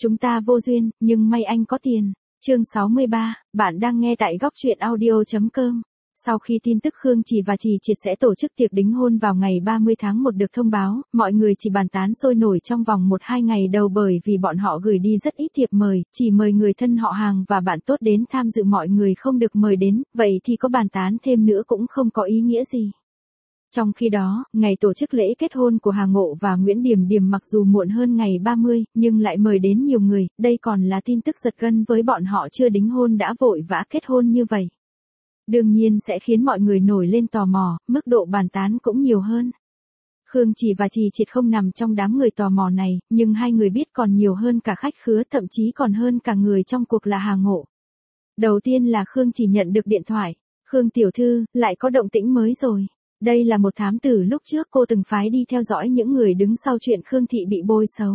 Chúng ta vô duyên, nhưng may anh có tiền. Chương 63, bạn đang nghe tại góc truyện audio.com. Sau khi tin tức Khương Trì và Trì Triệt sẽ tổ chức tiệc đính hôn vào ngày 30 tháng 1 được thông báo, mọi người chỉ bàn tán sôi nổi trong vòng 1-2 ngày đầu bởi vì bọn họ gửi đi rất ít thiệp mời, chỉ mời người thân họ hàng và bạn tốt đến tham dự, mọi người không được mời đến, vậy thì có bàn tán thêm nữa cũng không có ý nghĩa gì. Trong khi đó, ngày tổ chức lễ kết hôn của Hà Ngộ và Nguyễn Điềm Điềm mặc dù muộn hơn ngày 30, nhưng lại mời đến nhiều người, đây còn là tin tức giật gân với bọn họ chưa đính hôn đã vội vã kết hôn như vậy. Đương nhiên sẽ khiến mọi người nổi lên tò mò, mức độ bàn tán cũng nhiều hơn. Khương Trì và Trì Triệt không nằm trong đám người tò mò này, nhưng hai người biết còn nhiều hơn cả khách khứa, thậm chí còn hơn cả người trong cuộc là Hà Ngộ. Đầu tiên là Khương Trì nhận được điện thoại. Khương tiểu thư, lại có động tĩnh mới rồi. Đây là một thám tử lúc trước cô từng phái đi theo dõi những người đứng sau chuyện Khương Thị bị bôi xấu.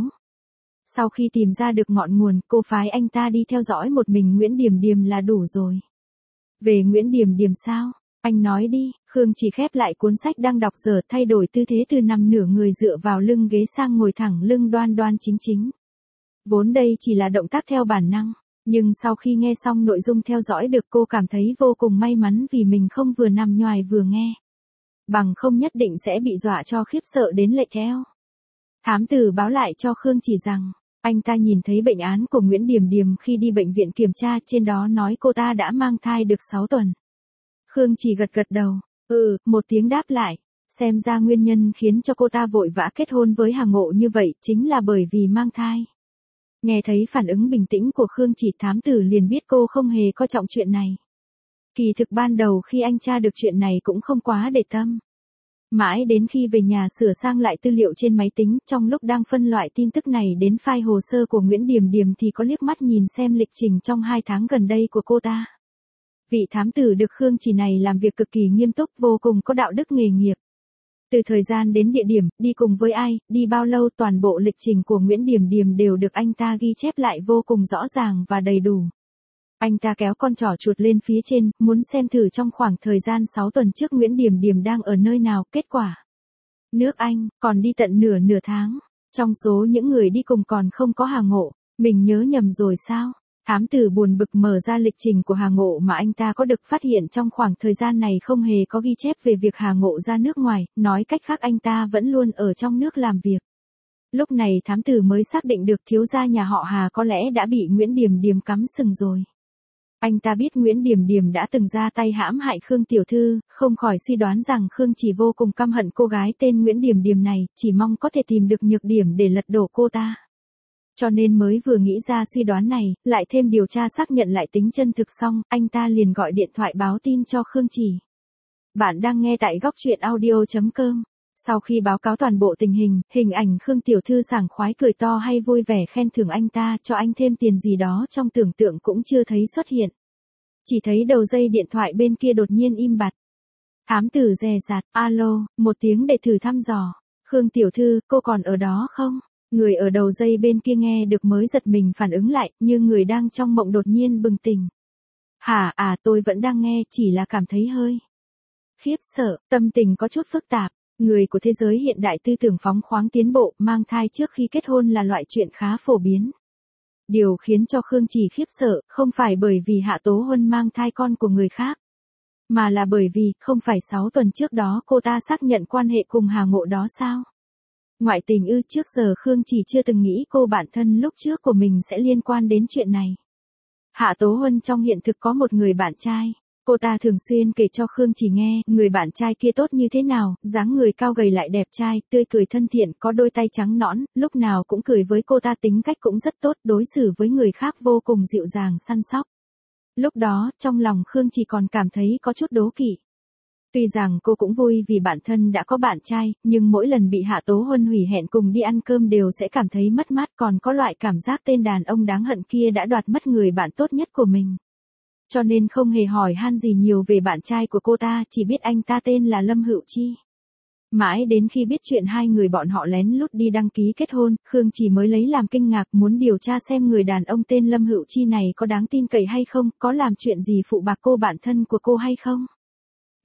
Sau khi tìm ra được ngọn nguồn, cô phái anh ta đi theo dõi một mình Nguyễn Điềm Điềm là đủ rồi. Về Nguyễn Điềm Điềm sao? Anh nói đi. Khương chỉ khép lại cuốn sách đang đọc dở, thay đổi tư thế từ nằm nửa người dựa vào lưng ghế sang ngồi thẳng lưng đoan đoan chính chính. Vốn đây chỉ là động tác theo bản năng, nhưng sau khi nghe xong nội dung theo dõi được, cô cảm thấy vô cùng may mắn vì mình không vừa nằm nhoài vừa nghe. Bằng không nhất định sẽ bị dọa cho khiếp sợ đến lệch eo. Thám tử báo lại cho Khương Chỉ rằng, anh ta nhìn thấy bệnh án của Nguyễn Điềm Điềm khi đi bệnh viện kiểm tra, trên đó nói cô ta đã mang thai được 6 tuần. Khương Chỉ gật gật đầu, một tiếng đáp lại, xem ra nguyên nhân khiến cho cô ta vội vã kết hôn với Hà Ngộ như vậy chính là bởi vì mang thai. Nghe thấy phản ứng bình tĩnh của Khương Chỉ, thám tử liền biết cô không hề coi trọng chuyện này. Kỳ thực ban đầu khi anh tra được chuyện này cũng không quá để tâm. Mãi đến khi về nhà sửa sang lại tư liệu trên máy tính, trong lúc đang phân loại tin tức này đến file hồ sơ của Nguyễn Điềm Điềm thì có liếc mắt nhìn xem lịch trình trong 2 tháng gần đây của cô ta. Vị thám tử được Khương Chỉ này làm việc cực kỳ nghiêm túc, vô cùng có đạo đức nghề nghiệp. Từ thời gian đến địa điểm, đi cùng với ai, đi bao lâu, toàn bộ lịch trình của Nguyễn Điềm Điềm đều được anh ta ghi chép lại vô cùng rõ ràng và đầy đủ. Anh ta kéo con trỏ chuột lên phía trên, muốn xem thử trong khoảng thời gian 6 tuần trước Nguyễn Điềm Điềm đang ở nơi nào. Kết quả, nước Anh, còn đi tận nửa tháng. Trong số những người đi cùng còn không có Hà Ngộ. Mình nhớ nhầm rồi sao? Thám tử buồn bực mở ra lịch trình của Hà Ngộ mà anh ta có được, phát hiện trong khoảng thời gian này không hề có ghi chép về việc Hà Ngộ ra nước ngoài, nói cách khác anh ta vẫn luôn ở trong nước làm việc. Lúc này thám tử mới xác định được thiếu gia nhà họ Hà có lẽ đã bị Nguyễn Điềm Điềm cắm sừng rồi. Anh ta biết Nguyễn Điềm Điềm đã từng ra tay hãm hại Khương tiểu thư, không khỏi suy đoán rằng Khương Chỉ vô cùng căm hận cô gái tên Nguyễn Điềm Điềm này, chỉ mong có thể tìm được nhược điểm để lật đổ cô ta. Cho nên mới vừa nghĩ ra suy đoán này, lại thêm điều tra xác nhận lại tính chân thực xong, anh ta liền gọi điện thoại báo tin cho Khương Chỉ. Bạn đang nghe tại góc truyện audio.com. Sau khi báo cáo toàn bộ tình hình ảnh Khương tiểu thư sảng khoái cười to hay vui vẻ khen thưởng anh ta, cho anh thêm tiền gì đó trong tưởng tượng cũng chưa thấy xuất hiện. Chỉ thấy đầu dây điện thoại bên kia đột nhiên im bặt. Thám tử dè dặt, alo, một tiếng để thử thăm dò. Khương tiểu thư, cô còn ở đó không? Người ở đầu dây bên kia nghe được mới giật mình phản ứng lại, như người đang trong mộng đột nhiên bừng tỉnh. Tôi vẫn đang nghe, chỉ là cảm thấy hơi khiếp sợ, tâm tình có chút phức tạp. Người của thế giới hiện đại tư tưởng phóng khoáng tiến bộ, mang thai trước khi kết hôn là loại chuyện khá phổ biến. Điều khiến cho Khương Chỉ khiếp sợ, không phải bởi vì Hạ Tố Huân mang thai con của người khác, mà là bởi vì, không phải 6 tuần trước đó cô ta xác nhận quan hệ cùng Hà Ngộ đó sao? Ngoại tình ư? Trước giờ Khương Chỉ chưa từng nghĩ cô bạn thân lúc trước của mình sẽ liên quan đến chuyện này. Hạ Tố Huân trong hiện thực có một người bạn trai. Cô ta thường xuyên kể cho Khương Chỉ nghe, người bạn trai kia tốt như thế nào, dáng người cao gầy lại đẹp trai, tươi cười thân thiện, có đôi tay trắng nõn, lúc nào cũng cười với cô ta, tính cách cũng rất tốt, đối xử với người khác vô cùng dịu dàng săn sóc. Lúc đó, trong lòng Khương Chỉ còn cảm thấy có chút đố kỵ. Tuy rằng cô cũng vui vì bản thân đã có bạn trai, nhưng mỗi lần bị Hạ Tố Huân hủy hẹn cùng đi ăn cơm đều sẽ cảm thấy mất mát, còn có loại cảm giác tên đàn ông đáng hận kia đã đoạt mất người bạn tốt nhất của mình. Cho nên không hề hỏi han gì nhiều về bạn trai của cô ta, chỉ biết anh ta tên là Lâm Hữu Chi. Mãi đến khi biết chuyện hai người bọn họ lén lút đi đăng ký kết hôn, Khương Chỉ mới lấy làm kinh ngạc, muốn điều tra xem người đàn ông tên Lâm Hữu Chi này có đáng tin cậy hay không, có làm chuyện gì phụ bạc cô bạn thân của cô hay không.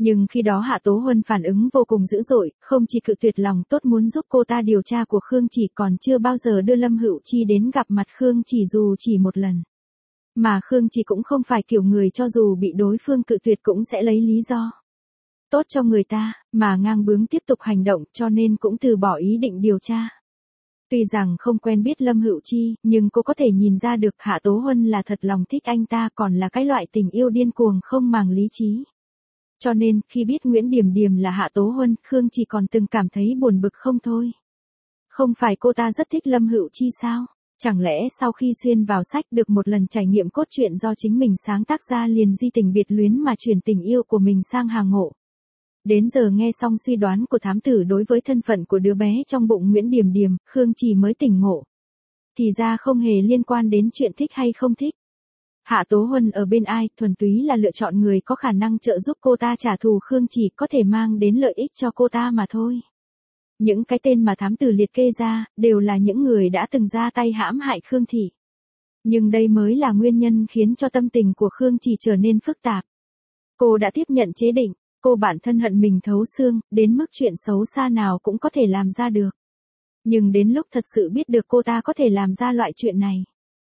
Nhưng khi đó Hạ Tố Huân phản ứng vô cùng dữ dội, không chỉ cự tuyệt lòng tốt muốn giúp cô ta điều tra của Khương Chỉ, còn chưa bao giờ đưa Lâm Hữu Chi đến gặp mặt Khương Chỉ dù chỉ một lần. Mà Khương Chỉ cũng không phải kiểu người cho dù bị đối phương cự tuyệt cũng sẽ lấy lý do tốt cho người ta, mà ngang bướng tiếp tục hành động, cho nên cũng từ bỏ ý định điều tra. Tuy rằng không quen biết Lâm Hữu Chi, nhưng cô có thể nhìn ra được Hạ Tố Huân là thật lòng thích anh ta, còn là cái loại tình yêu điên cuồng không màng lý trí. Cho nên, khi biết Nguyễn Điểm Điểm là Hạ Tố Huân, Khương Chỉ còn từng cảm thấy buồn bực không thôi. Không phải cô ta rất thích Lâm Hữu Chi sao? Chẳng lẽ sau khi xuyên vào sách được một lần trải nghiệm cốt truyện do chính mình sáng tác ra liền di tình biệt luyến mà chuyển tình yêu của mình sang Hà Ngộ? Đến giờ nghe xong suy đoán của thám tử đối với thân phận của đứa bé trong bụng Nguyễn Điểm Điểm, Khương Chỉ mới tỉnh ngộ. Thì ra không hề liên quan đến chuyện thích hay không thích. Hạ Tố Huân ở bên ai, thuần túy là lựa chọn người có khả năng trợ giúp cô ta trả thù Khương Chỉ, có thể mang đến lợi ích cho cô ta mà thôi. Những cái tên mà thám tử liệt kê ra, đều là những người đã từng ra tay hãm hại Khương Thị. Nhưng đây mới là nguyên nhân khiến cho tâm tình của Khương Chỉ trở nên phức tạp. Cô đã tiếp nhận chế định, cô bản thân hận mình thấu xương, đến mức chuyện xấu xa nào cũng có thể làm ra được. Nhưng đến lúc thật sự biết được cô ta có thể làm ra loại chuyện này.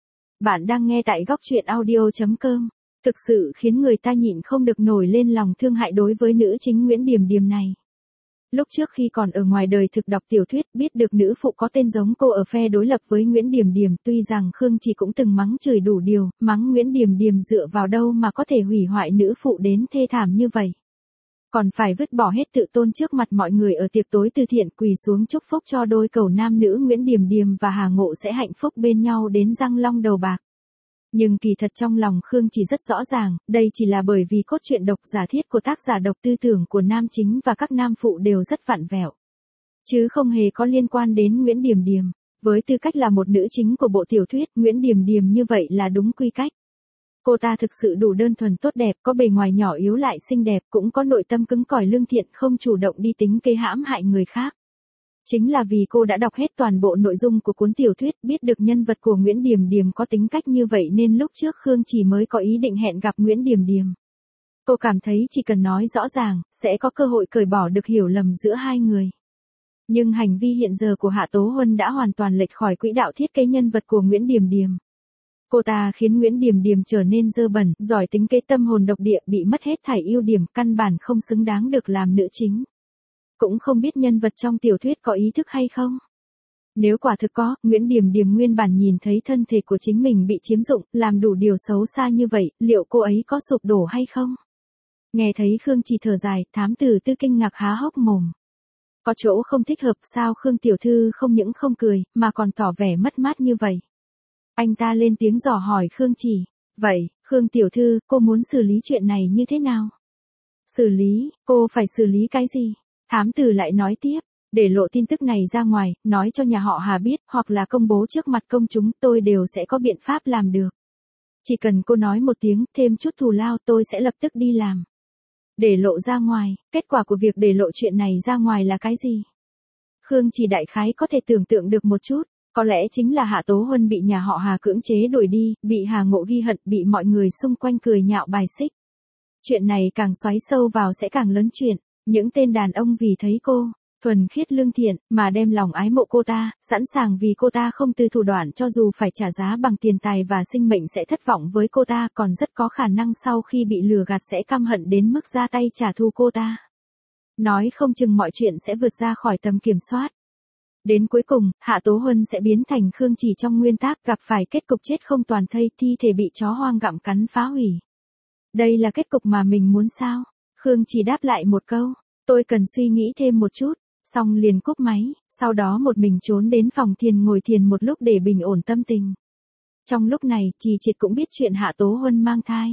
Bạn đang nghe tại góc truyện audio.com. Thực sự khiến người ta nhịn không được nổi lên lòng thương hại đối với nữ chính Nguyễn Điểm Điểm này. Lúc trước khi còn ở ngoài đời thực đọc tiểu thuyết biết được nữ phụ có tên giống cô ở phe đối lập với Nguyễn Điểm Điểm, tuy rằng Khương Chỉ cũng từng mắng chửi đủ điều, mắng Nguyễn Điểm Điểm dựa vào đâu mà có thể hủy hoại nữ phụ đến thê thảm như vậy. Còn phải vứt bỏ hết tự tôn trước mặt mọi người ở tiệc tối từ thiện, quỳ xuống chúc phúc cho đôi cầu nam nữ Nguyễn Điểm Điểm và Hà Ngộ sẽ hạnh phúc bên nhau đến răng long đầu bạc. Nhưng kỳ thật trong lòng Khương Chỉ rất rõ ràng, đây chỉ là bởi vì cốt truyện độc giả thiết của tác giả độc tư tưởng của nam chính và các nam phụ đều rất vặn vẹo. Chứ không hề có liên quan đến Nguyễn Điểm Điểm. Với tư cách là một nữ chính của bộ tiểu thuyết, Nguyễn Điểm Điểm như vậy là đúng quy cách. Cô ta thực sự đủ đơn thuần tốt đẹp, có bề ngoài nhỏ yếu lại xinh đẹp, cũng có nội tâm cứng cỏi lương thiện, không chủ động đi tính kế hãm hại người khác. Chính là vì cô đã đọc hết toàn bộ nội dung của cuốn tiểu thuyết, biết được nhân vật của Nguyễn Điểm Điểm có tính cách như vậy nên lúc trước Khương Chỉ mới có ý định hẹn gặp Nguyễn Điểm Điểm. Cô cảm thấy chỉ cần nói rõ ràng, sẽ có cơ hội cởi bỏ được hiểu lầm giữa hai người. Nhưng hành vi hiện giờ của Hạ Tố Huân đã hoàn toàn lệch khỏi quỹ đạo thiết kế nhân vật của Nguyễn Điểm Điểm. Cô ta khiến Nguyễn Điểm Điểm trở nên dơ bẩn, giỏi tính kế, tâm hồn độc địa, bị mất hết thảy ưu điểm, căn bản không xứng đáng được làm nữ chính. Cũng không biết nhân vật trong tiểu thuyết có ý thức hay không. Nếu quả thực có, Nguyễn Điểm Điểm nguyên bản nhìn thấy thân thể của chính mình bị chiếm dụng, làm đủ điều xấu xa như vậy, liệu cô ấy có sụp đổ hay không? Nghe thấy Khương Chỉ thở dài, thám tử Tư kinh ngạc há hốc mồm. Có chỗ không thích hợp sao Khương tiểu thư không những không cười, mà còn tỏ vẻ mất mát như vậy. Anh ta lên tiếng dò hỏi Khương Chỉ. Vậy, Khương tiểu thư, cô muốn xử lý chuyện này như thế nào? Xử lý, cô phải xử lý cái gì? Thám tử lại nói tiếp, để lộ tin tức này ra ngoài, nói cho nhà họ Hà biết, hoặc là công bố trước mặt công chúng, tôi đều sẽ có biện pháp làm được. Chỉ cần cô nói một tiếng, thêm chút thù lao, tôi sẽ lập tức đi làm. Để lộ ra ngoài, kết quả của việc để lộ chuyện này ra ngoài là cái gì? Khương Chỉ đại khái có thể tưởng tượng được một chút, có lẽ chính là Hạ Tố Huân bị nhà họ Hà cưỡng chế đuổi đi, bị Hà Ngộ ghi hận, bị mọi người xung quanh cười nhạo bài xích. Chuyện này càng xoáy sâu vào sẽ càng lớn chuyện. Những tên đàn ông vì thấy cô thuần khiết lương thiện mà đem lòng ái mộ cô ta, sẵn sàng vì cô ta không từ thủ đoạn cho dù phải trả giá bằng tiền tài và sinh mệnh sẽ thất vọng với cô ta, còn rất có khả năng sau khi bị lừa gạt sẽ căm hận đến mức ra tay trả thù cô ta. Nói không chừng mọi chuyện sẽ vượt ra khỏi tầm kiểm soát. Đến cuối cùng, Hạ Tố Huân sẽ biến thành Khương Chỉ trong nguyên tác, gặp phải kết cục chết không toàn thây, thi thể bị chó hoang gặm cắn phá hủy. Đây là kết cục mà mình muốn sao? Khương Chỉ đáp lại một câu, tôi cần suy nghĩ thêm một chút, xong liền cúp máy, sau đó một mình trốn đến phòng thiền ngồi thiền một lúc để bình ổn tâm tình. Trong lúc này, Trì Triệt cũng biết chuyện Hạ Tố Huân mang thai.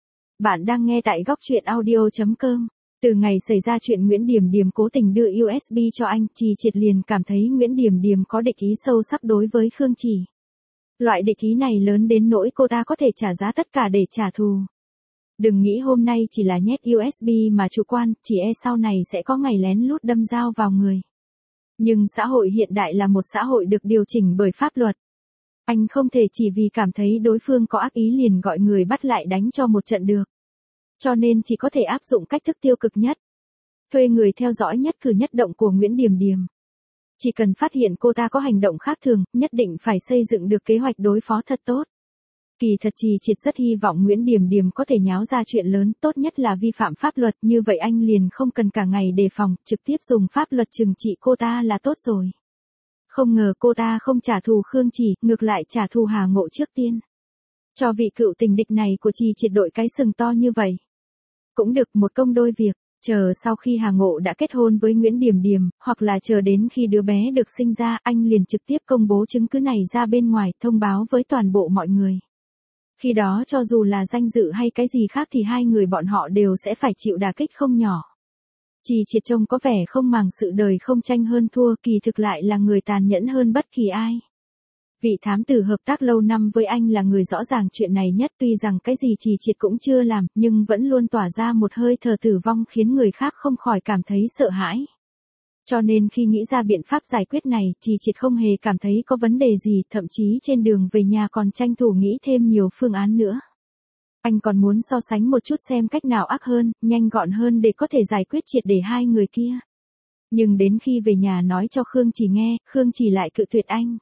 Bạn đang nghe tại góc truyện audio.com. Từ ngày xảy ra chuyện Nguyễn Điểm Điểm cố tình đưa USB cho anh, Trì Triệt liền cảm thấy Nguyễn Điểm Điểm có địch ý sâu sắc đối với Khương Chỉ. Loại địch ý này lớn đến nỗi cô ta có thể trả giá tất cả để trả thù. Đừng nghĩ hôm nay chỉ là nhét USB mà chủ quan, chỉ e sau này sẽ có ngày lén lút đâm dao vào người. Nhưng xã hội hiện đại là một xã hội được điều chỉnh bởi pháp luật. Anh không thể chỉ vì cảm thấy đối phương có ác ý liền gọi người bắt lại đánh cho một trận được. Cho nên chỉ có thể áp dụng cách thức tiêu cực nhất. Thuê người theo dõi nhất cử nhất động của Nguyễn Điềm Điềm. Chỉ cần phát hiện cô ta có hành động khác thường, nhất định phải xây dựng được kế hoạch đối phó thật tốt. Kỳ thật Trì Triệt rất hy vọng Nguyễn Điềm Điềm có thể nháo ra chuyện lớn, tốt nhất là vi phạm pháp luật, như vậy anh liền không cần cả ngày đề phòng, trực tiếp dùng pháp luật trừng trị cô ta là tốt rồi. Không ngờ cô ta không trả thù Khương Chỉ, ngược lại trả thù Hà Ngộ trước tiên. Cho vị cựu tình địch này của Trì Triệt đội cái sừng to như vậy. Cũng được một công đôi việc, chờ sau khi Hà Ngộ đã kết hôn với Nguyễn Điềm Điềm, hoặc là chờ đến khi đứa bé được sinh ra, anh liền trực tiếp công bố chứng cứ này ra bên ngoài, thông báo với toàn bộ mọi người. Khi đó cho dù là danh dự hay cái gì khác thì hai người bọn họ đều sẽ phải chịu đả kích không nhỏ. Trì Triệt trông có vẻ không màng sự đời không tranh hơn thua, kỳ thực lại là người tàn nhẫn hơn bất kỳ ai. Vị thám tử hợp tác lâu năm với anh là người rõ ràng chuyện này nhất, tuy rằng cái gì Trì Triệt cũng chưa làm, nhưng vẫn luôn tỏa ra một hơi thở tử vong khiến người khác không khỏi cảm thấy sợ hãi. Cho nên khi nghĩ ra biện pháp giải quyết này, Trì Triệt không hề cảm thấy có vấn đề gì, thậm chí trên đường về nhà còn tranh thủ nghĩ thêm nhiều phương án nữa. Anh còn muốn so sánh một chút xem cách nào ác hơn, nhanh gọn hơn để có thể giải quyết triệt để hai người kia. Nhưng đến khi về nhà nói cho Khương Chỉ nghe, Khương Chỉ lại cự tuyệt anh.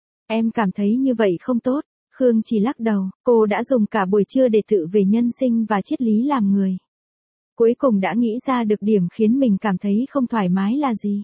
Em cảm thấy như vậy không tốt. Khương Chỉ lắc đầu, cô đã dùng cả buổi trưa để tự về nhân sinh và triết lý làm người. Cuối cùng đã nghĩ ra được điểm khiến mình cảm thấy không thoải mái là gì.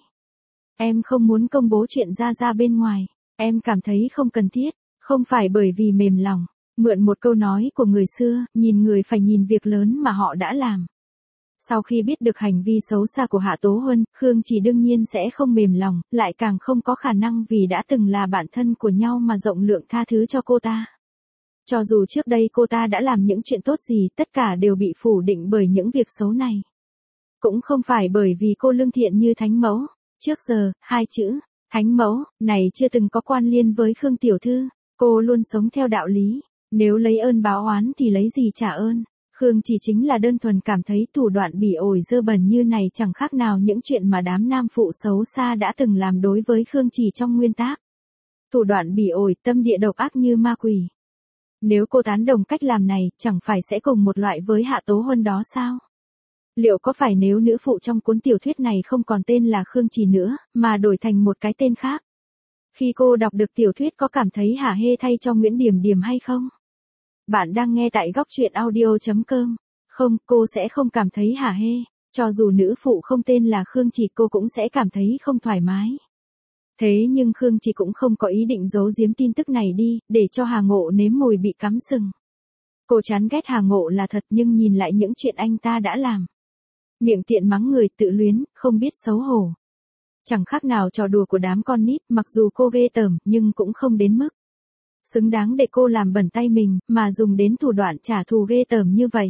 Em không muốn công bố chuyện ra bên ngoài. Em cảm thấy không cần thiết, không phải bởi vì mềm lòng. Mượn một câu nói của người xưa, nhìn người phải nhìn việc lớn mà họ đã làm. Sau khi biết được hành vi xấu xa của Hạ Tố Huân, Khương Chỉ đương nhiên sẽ không mềm lòng, lại càng không có khả năng vì đã từng là bạn thân của nhau mà rộng lượng tha thứ cho cô ta. Cho dù trước đây cô ta đã làm những chuyện tốt gì, tất cả đều bị phủ định bởi những việc xấu này. Cũng không phải bởi vì cô lương thiện như thánh mẫu. Trước giờ, hai chữ, thánh mẫu, này chưa từng có quan liên với Khương Tiểu Thư. Cô luôn sống theo đạo lý. Nếu lấy ơn báo oán thì lấy gì trả ơn. Khương Chỉ chính là đơn thuần cảm thấy thủ đoạn bỉ ổi dơ bẩn như này chẳng khác nào những chuyện mà đám nam phụ xấu xa đã từng làm đối với Khương Chỉ trong nguyên tác. Thủ đoạn bỉ ổi, tâm địa độc ác như ma quỷ. Nếu cô tán đồng cách làm này, chẳng phải sẽ cùng một loại với Hạ Tố Huân đó sao? Liệu có phải nếu nữ phụ trong cuốn tiểu thuyết này không còn tên là Khương Chỉ nữa, mà đổi thành một cái tên khác? Khi cô đọc được tiểu thuyết có cảm thấy hả hê thay cho Nguyễn Điềm Điềm hay không? Bạn đang nghe tại góc truyện audio.com. Không, cô sẽ không cảm thấy hả hê. Cho dù nữ phụ không tên là Khương Chỉ cô cũng sẽ cảm thấy không thoải mái. Thế nhưng Khương Chỉ cũng không có ý định giấu giếm tin tức này đi, để cho Hà Ngộ nếm mùi bị cắm sừng. Cô chán ghét Hà Ngộ là thật nhưng nhìn lại những chuyện anh ta đã làm. Miệng tiện mắng người tự luyến, không biết xấu hổ. Chẳng khác nào trò đùa của đám con nít, mặc dù cô ghê tởm, nhưng cũng không đến mức xứng đáng để cô làm bẩn tay mình, mà dùng đến thủ đoạn trả thù ghê tởm như vậy.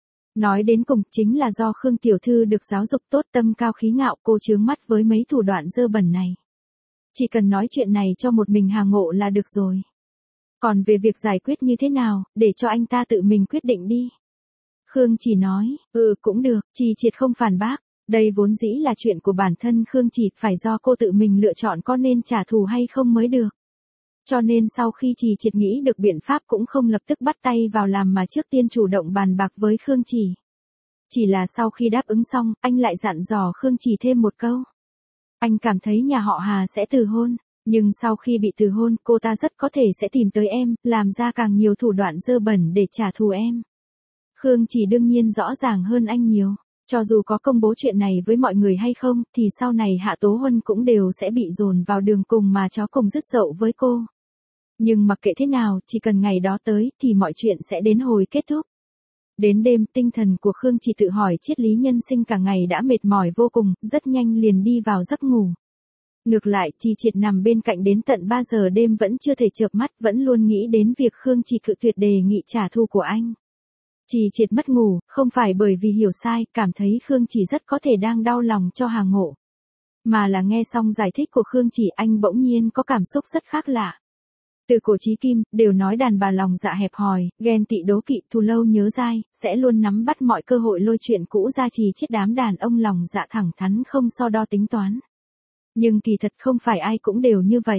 Nói đến cùng, chính là do Khương Tiểu Thư được giáo dục tốt, tâm cao khí ngạo, cô chướng mắt với mấy thủ đoạn dơ bẩn này. Chỉ cần nói chuyện này cho một mình Hà Ngộ là được rồi. Còn về việc giải quyết như thế nào, để cho anh ta tự mình quyết định đi. Khương Chỉ nói, cũng được, Trì Triệt không phản bác. Đây vốn dĩ là chuyện của bản thân Khương Chỉ, phải do cô tự mình lựa chọn có nên trả thù hay không mới được. Cho nên sau khi Trì Triệt nghĩ được biện pháp cũng không lập tức bắt tay vào làm mà trước tiên chủ động bàn bạc với Khương Chỉ. Chỉ là sau khi đáp ứng xong, anh lại dặn dò Khương Chỉ thêm một câu. Anh cảm thấy nhà họ Hà sẽ từ hôn, nhưng sau khi bị từ hôn cô ta rất có thể sẽ tìm tới em, làm ra càng nhiều thủ đoạn dơ bẩn để trả thù em. Khương Chỉ đương nhiên rõ ràng hơn anh nhiều. Cho dù có công bố chuyện này với mọi người hay không, thì sau này Hạ Tố Huân cũng đều sẽ bị dồn vào đường cùng mà chó cùng dứt dậu với cô. Nhưng mặc kệ thế nào, chỉ cần ngày đó tới, thì mọi chuyện sẽ đến hồi kết thúc. Đến đêm, tinh thần của Khương Chỉ tự hỏi triết lý nhân sinh cả ngày đã mệt mỏi vô cùng, rất nhanh liền đi vào giấc ngủ. Ngược lại, Trì Triệt nằm bên cạnh đến tận 3 giờ đêm vẫn chưa thể chợp mắt, vẫn luôn nghĩ đến việc Khương Chỉ cự tuyệt đề nghị trả thù của anh. Trì Triệt mất ngủ, không phải bởi vì hiểu sai, cảm thấy Khương Chỉ rất có thể đang đau lòng cho Hà Ngộ. Mà là nghe xong giải thích của Khương Chỉ anh bỗng nhiên có cảm xúc rất khác lạ. Từ cổ chí kim, đều nói đàn bà lòng dạ hẹp hòi, ghen tị đố kỵ, thù lâu nhớ dai, sẽ luôn nắm bắt mọi cơ hội lôi chuyện cũ ra Trì Triệt đám đàn ông lòng dạ thẳng thắn không so đo tính toán. Nhưng kỳ thật không phải ai cũng đều như vậy.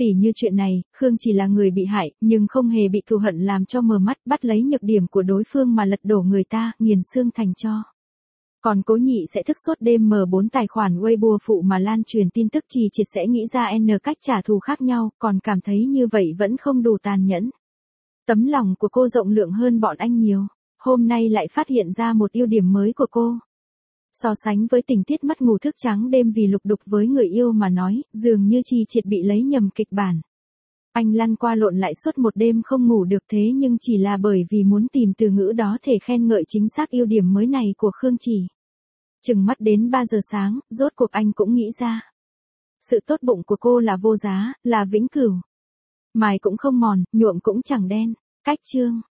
Tỉ như chuyện này, Khương chỉ là người bị hại, nhưng không hề bị cừu hận làm cho mờ mắt, bắt lấy nhược điểm của đối phương mà lật đổ người ta, nghiền xương thành tro. Còn Cố Nhị sẽ thức suốt đêm mở 4 tài khoản Weibo phụ mà lan truyền tin tức Trì Triệt sẽ nghĩ ra N cách trả thù khác nhau, còn cảm thấy như vậy vẫn không đủ tàn nhẫn. Tấm lòng của cô rộng lượng hơn bọn anh nhiều. Hôm nay lại phát hiện ra một ưu điểm mới của cô. So sánh với tình tiết mắt ngủ thức trắng đêm vì lục đục với người yêu mà nói, dường như Trì Triệt bị lấy nhầm kịch bản. Anh lăn qua lộn lại suốt một đêm không ngủ được thế nhưng chỉ là bởi vì muốn tìm từ ngữ đó thể khen ngợi chính xác ưu điểm mới này của Khương Chỉ. Chừng mắt đến 3 giờ sáng, rốt cuộc anh cũng nghĩ ra. Sự tốt bụng của cô là vô giá, là vĩnh cửu. Mài cũng không mòn, nhuộm cũng chẳng đen. Cách chương.